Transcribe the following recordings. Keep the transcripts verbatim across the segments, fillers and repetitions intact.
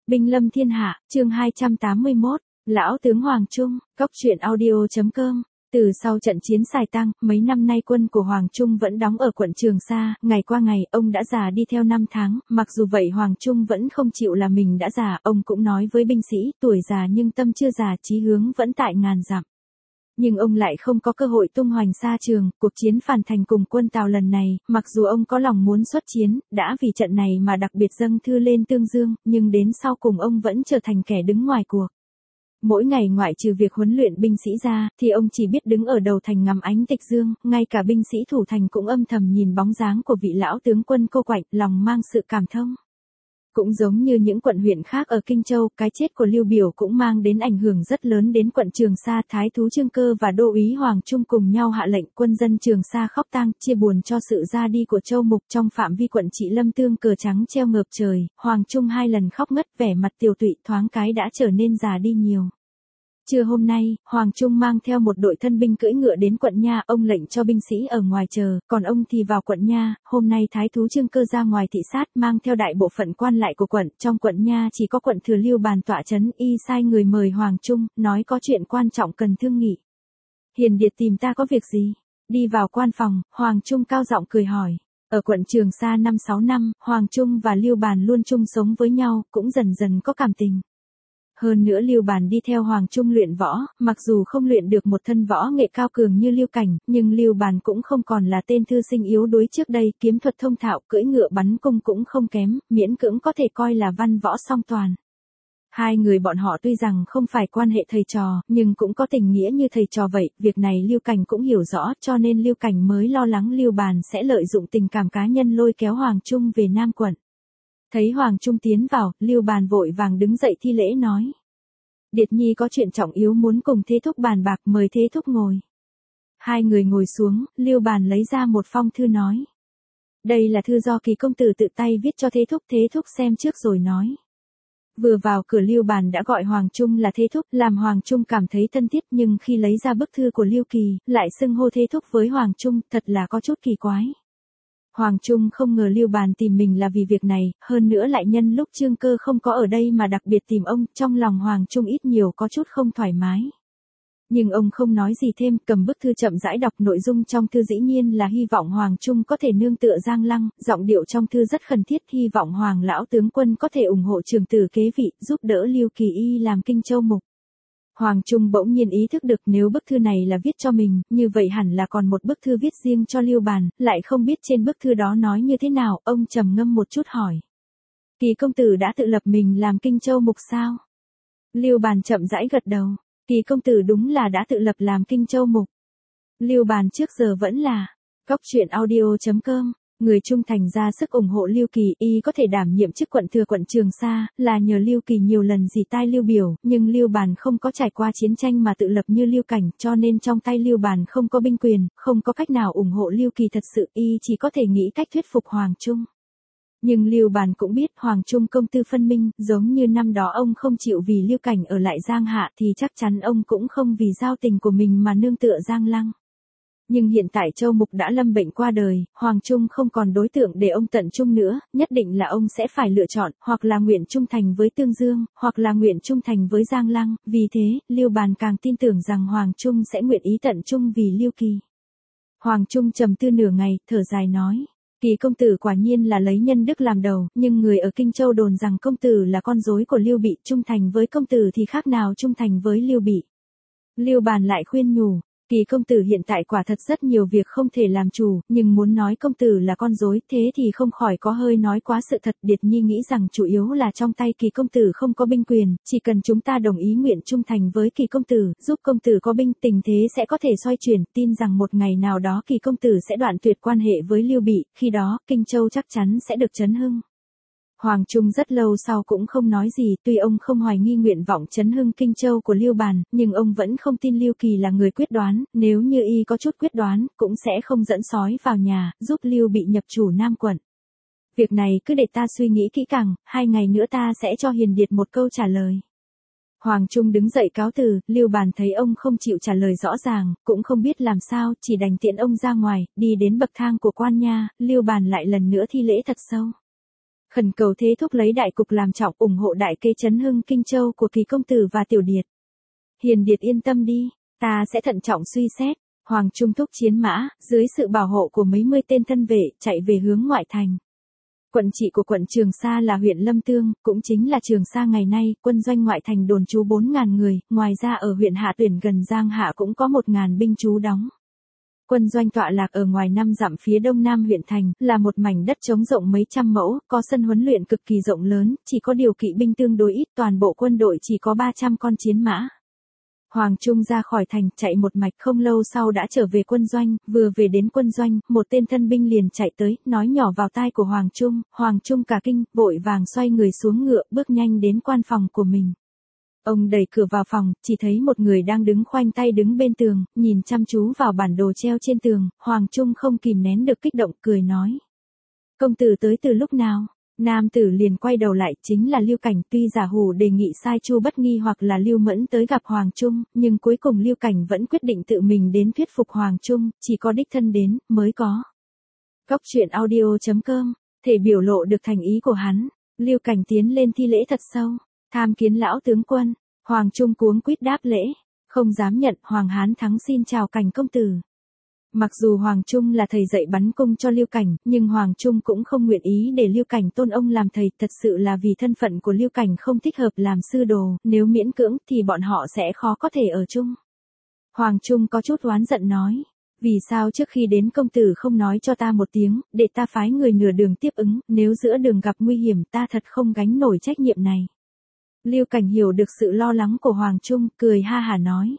Binh lâm thiên hạ, chương hai trăm tám mươi mốt, Lão tướng Hoàng Trung, Cốc truyện audio.com. Từ sau trận chiến Sài Tăng, mấy năm nay quân của Hoàng Trung vẫn đóng ở quận Trường Sa, ngày qua ngày, ông đã già đi theo năm tháng, mặc dù vậy Hoàng Trung vẫn không chịu là mình đã già, ông cũng nói với binh sĩ, tuổi già nhưng tâm chưa già, chí hướng vẫn tại ngàn dặm. Nhưng ông lại không có cơ hội tung hoành xa trường, cuộc chiến phản thành cùng quân Tào lần này, mặc dù ông có lòng muốn xuất chiến, đã vì trận này mà đặc biệt dâng thư lên Tương Dương, nhưng đến sau cùng ông vẫn trở thành kẻ đứng ngoài cuộc. Mỗi ngày ngoại trừ việc huấn luyện binh sĩ ra, thì ông chỉ biết đứng ở đầu thành ngắm ánh tịch dương, ngay cả binh sĩ thủ thành cũng âm thầm nhìn bóng dáng của vị lão tướng quân cô quạnh, lòng mang sự cảm thông. Cũng giống như những quận huyện khác ở Kinh Châu, cái chết của Lưu Biểu cũng mang đến ảnh hưởng rất lớn đến quận Trường Sa. Thái thú Trương Cơ và đô úy Hoàng Trung cùng nhau hạ lệnh quân dân Trường Sa khóc tang, chia buồn cho sự ra đi của Châu Mục. Trong phạm vi quận Trị Lâm Tương cờ trắng treo ngợp trời, Hoàng Trung hai lần khóc ngất, vẻ mặt tiều tụy, thoáng cái đã trở nên già đi nhiều. Trưa hôm nay, Hoàng Trung mang theo một đội thân binh cưỡi ngựa đến quận Nha, ông lệnh cho binh sĩ ở ngoài chờ, còn ông thì vào quận Nha. Hôm nay Thái thú Trương Cơ ra ngoài thị sát, mang theo đại bộ phận quan lại của quận, trong quận Nha chỉ có quận thừa Lưu Bàn tọa trấn, y sai người mời Hoàng Trung, nói có chuyện quan trọng cần thương nghị. Hiền Điệt tìm ta có việc gì? Đi vào quan phòng, Hoàng Trung cao giọng cười hỏi. Ở quận Trường Sa năm sáu năm, Hoàng Trung và Lưu Bàn luôn chung sống với nhau, cũng dần dần có cảm tình. Hơn nữa Lưu Bàn đi theo Hoàng Trung luyện võ, mặc dù không luyện được một thân võ nghệ cao cường như Lưu Cảnh, nhưng Lưu Bàn cũng không còn là tên thư sinh yếu đuối trước đây, kiếm thuật thông thạo, cưỡi ngựa bắn cung cũng không kém, miễn cưỡng có thể coi là văn võ song toàn. Hai người bọn họ tuy rằng không phải quan hệ thầy trò, nhưng cũng có tình nghĩa như thầy trò vậy, việc này Lưu Cảnh cũng hiểu rõ, cho nên Lưu Cảnh mới lo lắng Lưu Bàn sẽ lợi dụng tình cảm cá nhân lôi kéo Hoàng Trung về Nam quận. Thấy Hoàng Trung tiến vào, Lưu Bàn vội vàng đứng dậy thi lễ nói. Điệt nhi có chuyện trọng yếu muốn cùng Thế Thúc bàn bạc, mời Thế Thúc ngồi. Hai người ngồi xuống, Lưu Bàn lấy ra một phong thư nói. Đây là thư do Kỳ công tử tự tay viết cho Thế Thúc, Thế Thúc xem trước rồi nói. Vừa vào cửa Lưu Bàn đã gọi Hoàng Trung là Thế Thúc, làm Hoàng Trung cảm thấy thân thiết, nhưng khi lấy ra bức thư của Lưu Kỳ, lại xưng hô Thế Thúc với Hoàng Trung, thật là có chút kỳ quái. Hoàng Trung không ngờ Lưu Bàn tìm mình là vì việc này, hơn nữa lại nhân lúc Trương Cơ không có ở đây mà đặc biệt tìm ông, trong lòng Hoàng Trung ít nhiều có chút không thoải mái. Nhưng ông không nói gì thêm, cầm bức thư chậm rãi đọc, nội dung trong thư dĩ nhiên là hy vọng Hoàng Trung có thể nương tựa Giang Lăng, giọng điệu trong thư rất khẩn thiết, hy vọng Hoàng lão tướng quân có thể ủng hộ trường tử kế vị, giúp đỡ Lưu Kỳ y làm Kinh Châu mục. Hoàng Trung bỗng nhiên ý thức được nếu bức thư này là viết cho mình, như vậy hẳn là còn một bức thư viết riêng cho Lưu Bàn, lại không biết trên bức thư đó nói như thế nào, ông trầm ngâm một chút hỏi. Kỳ công tử đã tự lập mình làm Kinh Châu mục sao? Lưu Bàn chậm rãi gật đầu, Kỳ công tử đúng là đã tự lập làm Kinh Châu mục. Lưu Bàn trước giờ vẫn là, Cốc truyện audio.com. Người trung thành ra sức ủng hộ Lưu Kỳ, y có thể đảm nhiệm chức quận thừa quận Trường Sa, là nhờ Lưu Kỳ nhiều lần dì tai Lưu Biểu, nhưng Lưu Bàn không có trải qua chiến tranh mà tự lập như Lưu Cảnh, cho nên trong tay Lưu Bàn không có binh quyền, không có cách nào ủng hộ Lưu Kỳ thật sự, y chỉ có thể nghĩ cách thuyết phục Hoàng Trung. Nhưng Lưu Bàn cũng biết Hoàng Trung công tư phân minh, giống như năm đó ông không chịu vì Lưu Cảnh ở lại Giang Hạ thì chắc chắn ông cũng không vì giao tình của mình mà nương tựa Giang Lăng. Nhưng hiện tại Châu Mục đã lâm bệnh qua đời, Hoàng Trung không còn đối tượng để ông tận trung nữa, nhất định là ông sẽ phải lựa chọn, hoặc là nguyện trung thành với Tương Dương, hoặc là nguyện trung thành với Giang Lăng, vì thế, Lưu Bàn càng tin tưởng rằng Hoàng Trung sẽ nguyện ý tận trung vì Lưu Kỳ. Hoàng Trung trầm tư nửa ngày, thở dài nói. Kỳ công tử quả nhiên là lấy nhân đức làm đầu, nhưng người ở Kinh Châu đồn rằng công tử là con rối của Lưu Bị, trung thành với công tử thì khác nào trung thành với Lưu Bị. Lưu Bàn lại khuyên nhủ. Kỳ công tử hiện tại quả thật rất nhiều việc không thể làm chủ, nhưng muốn nói công tử là con rối, thế thì không khỏi có hơi nói quá sự thật. Điệt nhi nghĩ rằng chủ yếu là trong tay Kỳ công tử không có binh quyền, chỉ cần chúng ta đồng ý nguyện trung thành với Kỳ công tử, giúp công tử có binh, tình thế sẽ có thể xoay chuyển, tin rằng một ngày nào đó Kỳ công tử sẽ đoạn tuyệt quan hệ với Lưu Bị, khi đó, Kinh Châu chắc chắn sẽ được chấn hưng. Hoàng Trung rất lâu sau cũng không nói gì, tuy ông không hoài nghi nguyện vọng chấn hưng Kinh Châu của Lưu Bàn, nhưng ông vẫn không tin Lưu Kỳ là người quyết đoán, nếu như y có chút quyết đoán, cũng sẽ không dẫn sói vào nhà, giúp Lưu Bị nhập chủ Nam quận. Việc này cứ để ta suy nghĩ kỹ càng, hai ngày nữa ta sẽ cho Hiền Điệt một câu trả lời. Hoàng Trung đứng dậy cáo từ, Lưu Bàn thấy ông không chịu trả lời rõ ràng, cũng không biết làm sao, chỉ đành tiễn ông ra ngoài, đi đến bậc thang của quan nha, Lưu Bàn lại lần nữa thi lễ thật sâu. Khẩn cầu thế thúc lấy đại cục làm trọng, ủng hộ đại kế chấn hưng Kinh Châu của Kỳ công tử và Tiểu Điệt. Hiền Điệt yên tâm đi, ta sẽ thận trọng suy xét. Hoàng Trung thúc chiến mã, dưới sự bảo hộ của mấy mươi tên thân vệ, chạy về hướng ngoại thành. Quận trị của quận Trường Sa là huyện Lâm Tương, cũng chính là Trường Sa ngày nay, quân doanh ngoại thành đồn trú bốn nghìn người, ngoài ra ở huyện Hạ Tuyển gần Giang Hạ cũng có một nghìn binh trú đóng. Quân doanh tọa lạc ở ngoài năm dặm phía đông nam huyện thành, là một mảnh đất trống rộng mấy trăm mẫu, có sân huấn luyện cực kỳ rộng lớn, chỉ có điều kỵ binh tương đối ít, toàn bộ quân đội chỉ có ba trăm con chiến mã. Hoàng Trung ra khỏi thành, chạy một mạch, không lâu sau đã trở về quân doanh, vừa về đến quân doanh, một tên thân binh liền chạy tới, nói nhỏ vào tai của Hoàng Trung, Hoàng Trung cả kinh, vội vàng xoay người xuống ngựa, bước nhanh đến quan phòng của mình. Ông đẩy cửa vào phòng, chỉ thấy một người đang đứng khoanh tay đứng bên tường, nhìn chăm chú vào bản đồ treo trên tường, Hoàng Trung không kìm nén được kích động, cười nói. Công tử tới từ lúc nào? Nam tử liền quay đầu lại, chính là Lưu Cảnh, tuy giả hủ đề nghị sai Chu Bất Nghi hoặc là Lưu Mẫn tới gặp Hoàng Trung, nhưng cuối cùng Lưu Cảnh vẫn quyết định tự mình đến thuyết phục Hoàng Trung, chỉ có đích thân đến, mới có. Góc truyện audio chấm com, thể biểu lộ được thành ý của hắn, Lưu Cảnh tiến lên thi lễ thật sâu, tham kiến lão tướng quân, Hoàng Trung cuống quýt đáp lễ, không dám nhận, Hoàng Hán thắng xin chào Cảnh công tử. Mặc dù Hoàng Trung là thầy dạy bắn cung cho Lưu Cảnh, nhưng Hoàng Trung cũng không nguyện ý để Lưu Cảnh tôn ông làm thầy, thật sự là vì thân phận của Lưu Cảnh không thích hợp làm sư đồ, nếu miễn cưỡng thì bọn họ sẽ khó có thể ở chung. Hoàng Trung có chút oán giận nói, vì sao trước khi đến công tử không nói cho ta một tiếng, để ta phái người nửa đường tiếp ứng, nếu giữa đường gặp nguy hiểm ta thật không gánh nổi trách nhiệm này. Lưu Cảnh hiểu được sự lo lắng của Hoàng Trung, cười ha hả nói.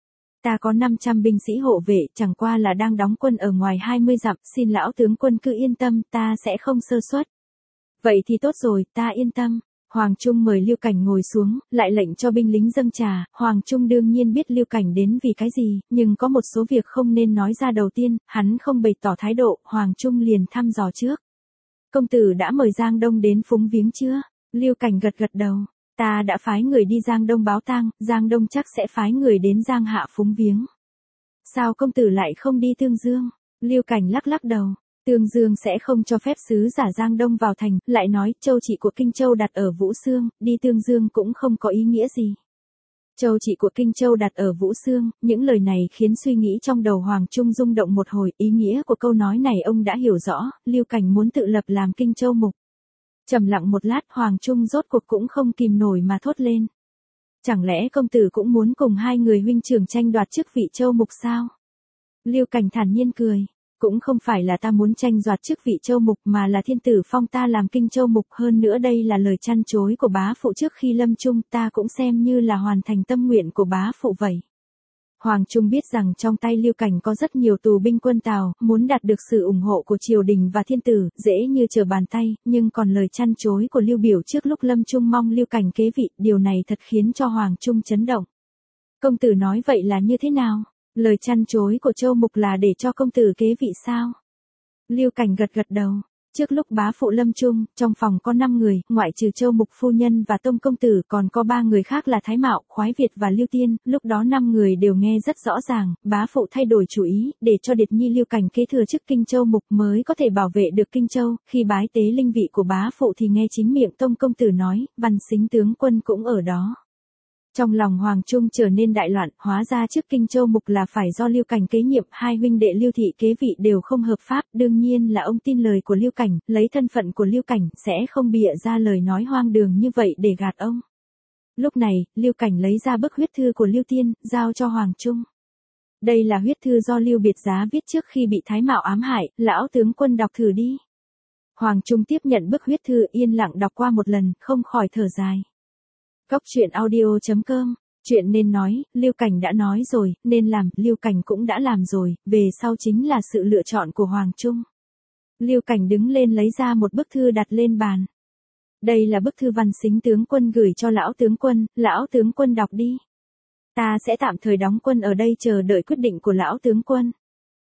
Ta có năm trăm binh sĩ hộ vệ, chẳng qua là đang đóng quân ở ngoài hai mươi dặm, xin lão tướng quân cứ yên tâm, ta sẽ không sơ suất. Vậy thì tốt rồi, ta yên tâm. Hoàng Trung mời Lưu Cảnh ngồi xuống, lại lệnh cho binh lính dâng trà, Hoàng Trung đương nhiên biết Lưu Cảnh đến vì cái gì, nhưng có một số việc không nên nói ra đầu tiên, hắn không bày tỏ thái độ, Hoàng Trung liền thăm dò trước. Công tử đã mời Giang Đông đến phúng viếng chưa? Lưu Cảnh gật gật đầu. Ta đã phái người đi Giang Đông báo tang, Giang Đông chắc sẽ phái người đến Giang Hạ phúng viếng. Sao công tử lại không đi Tương Dương? Lưu Cảnh lắc lắc đầu. Tương Dương sẽ không cho phép sứ giả Giang Đông vào thành, lại nói châu trị của Kinh Châu đặt ở Vũ Xương, đi Tương Dương cũng không có ý nghĩa gì. Châu trị của Kinh Châu đặt ở Vũ Xương, những lời này khiến suy nghĩ trong đầu Hoàng Trung rung động một hồi, ý nghĩa của câu nói này ông đã hiểu rõ, Lưu Cảnh muốn tự lập làm Kinh Châu mục. Trầm lặng một lát, Hoàng Trung rốt cuộc cũng không kìm nổi mà thốt lên. Chẳng lẽ công tử cũng muốn cùng hai người huynh trưởng tranh đoạt chức vị châu mục sao? Lưu Cảnh thản nhiên cười. Cũng không phải là ta muốn tranh đoạt chức vị châu mục mà là thiên tử phong ta làm Kinh Châu mục, hơn nữa đây là lời chăn chối của bá phụ trước khi lâm chung, ta cũng xem như là hoàn thành tâm nguyện của bá phụ vậy. Hoàng Trung biết rằng trong tay Lưu Cảnh có rất nhiều tù binh quân Tào, muốn đạt được sự ủng hộ của triều đình và thiên tử, dễ như trở bàn tay, nhưng còn lời chăn chối của Lưu Biểu trước lúc lâm chung mong Lưu Cảnh kế vị, điều này thật khiến cho Hoàng Trung chấn động. Công tử nói vậy là như thế nào? Lời chăn chối của Châu Mục là để cho công tử kế vị sao? Lưu Cảnh gật gật đầu. Trước lúc bá phụ lâm chung, trong phòng có năm người, ngoại trừ Châu Mục phu nhân và Tông công tử, còn có ba người khác là Thái Mạo, Khoái Việt và Lưu Tiên, lúc đó năm người đều nghe rất rõ ràng, bá phụ thay đổi chủ ý, để cho Điệt Nhi Lưu Cảnh kế thừa chức Kinh Châu Mục mới có thể bảo vệ được Kinh Châu, khi bái tế linh vị của bá phụ thì nghe chính miệng Tông công tử nói, Văn Xính tướng quân cũng ở đó. Trong lòng Hoàng Trung trở nên đại loạn, hóa ra trước Kinh Châu Mục là phải do Lưu Cảnh kế nhiệm, hai huynh đệ Lưu Thị kế vị đều không hợp pháp, đương nhiên là ông tin lời của Lưu Cảnh, lấy thân phận của Lưu Cảnh, sẽ không bịa ra lời nói hoang đường như vậy để gạt ông. Lúc này, Lưu Cảnh lấy ra bức huyết thư của Lưu Tiên, giao cho Hoàng Trung. Đây là huyết thư do Lưu Biệt Giá viết trước khi bị Thái Mạo ám hại, lão tướng quân đọc thử đi. Hoàng Trung tiếp nhận bức huyết thư, yên lặng đọc qua một lần, không khỏi thở dài. Góc truyện audio chấm com, chuyện nên nói, Lưu Cảnh đã nói rồi, nên làm, Lưu Cảnh cũng đã làm rồi, về sau chính là sự lựa chọn của Hoàng Trung. Lưu Cảnh đứng lên lấy ra một bức thư đặt lên bàn. Đây là bức thư Văn Xính tướng quân gửi cho lão tướng quân, lão tướng quân đọc đi. Ta sẽ tạm thời đóng quân ở đây chờ đợi quyết định của lão tướng quân.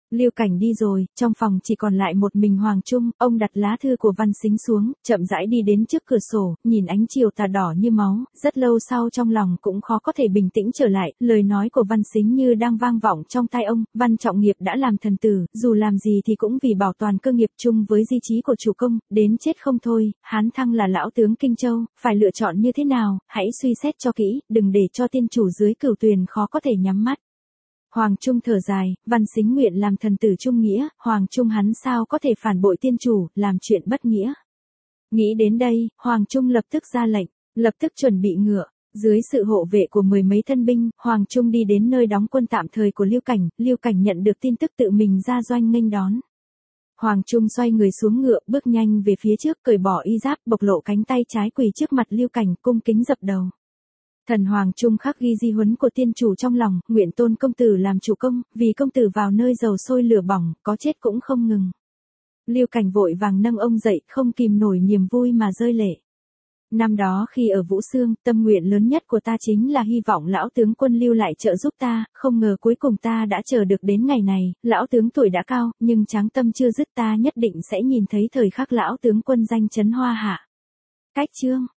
Lưu Cảnh đi rồi, trong phòng chỉ còn lại một mình Hoàng Trung, ông đặt lá thư của Văn Sính xuống, chậm rãi đi đến trước cửa sổ, nhìn ánh chiều tà đỏ như máu, rất lâu sau trong lòng cũng khó có thể bình tĩnh trở lại, lời nói của Văn Sính như đang vang vọng trong tai ông, Văn Trọng Nghiệp đã làm thần tử, dù làm gì thì cũng vì bảo toàn cơ nghiệp chung với di chí của chủ công, đến chết không thôi, Hán Thăng là lão tướng Kinh Châu, phải lựa chọn như thế nào, hãy suy xét cho kỹ, đừng để cho tiên chủ dưới Cửu Tuyền khó có thể nhắm mắt. Hoàng Trung thở dài, Văn Sính nguyện làm thần tử trung nghĩa, Hoàng Trung hắn sao có thể phản bội tiên chủ, làm chuyện bất nghĩa. Nghĩ đến đây, Hoàng Trung lập tức ra lệnh, lập tức chuẩn bị ngựa. Dưới sự hộ vệ của mười mấy thân binh, Hoàng Trung đi đến nơi đóng quân tạm thời của Lưu Cảnh, Lưu Cảnh nhận được tin tức tự mình ra doanh nghênh đón. Hoàng Trung xoay người xuống ngựa, bước nhanh về phía trước, cởi bỏ y giáp, bộc lộ cánh tay trái quỳ trước mặt Lưu Cảnh, cung kính dập đầu. Thần Hoàng Trung khắc ghi di huấn của tiên chủ trong lòng, nguyện tôn công tử làm chủ công, vì công tử vào nơi dầu sôi lửa bỏng, có chết cũng không ngừng. Lưu Cảnh vội vàng nâng ông dậy, không kìm nổi niềm vui mà rơi lệ. Năm đó khi ở Vũ Xương, tâm nguyện lớn nhất của ta chính là hy vọng lão tướng quân lưu lại trợ giúp ta, không ngờ cuối cùng ta đã chờ được đến ngày này, lão tướng tuổi đã cao, nhưng tráng tâm chưa dứt, ta nhất định sẽ nhìn thấy thời khắc lão tướng quân danh chấn hoa hạ. Cách chương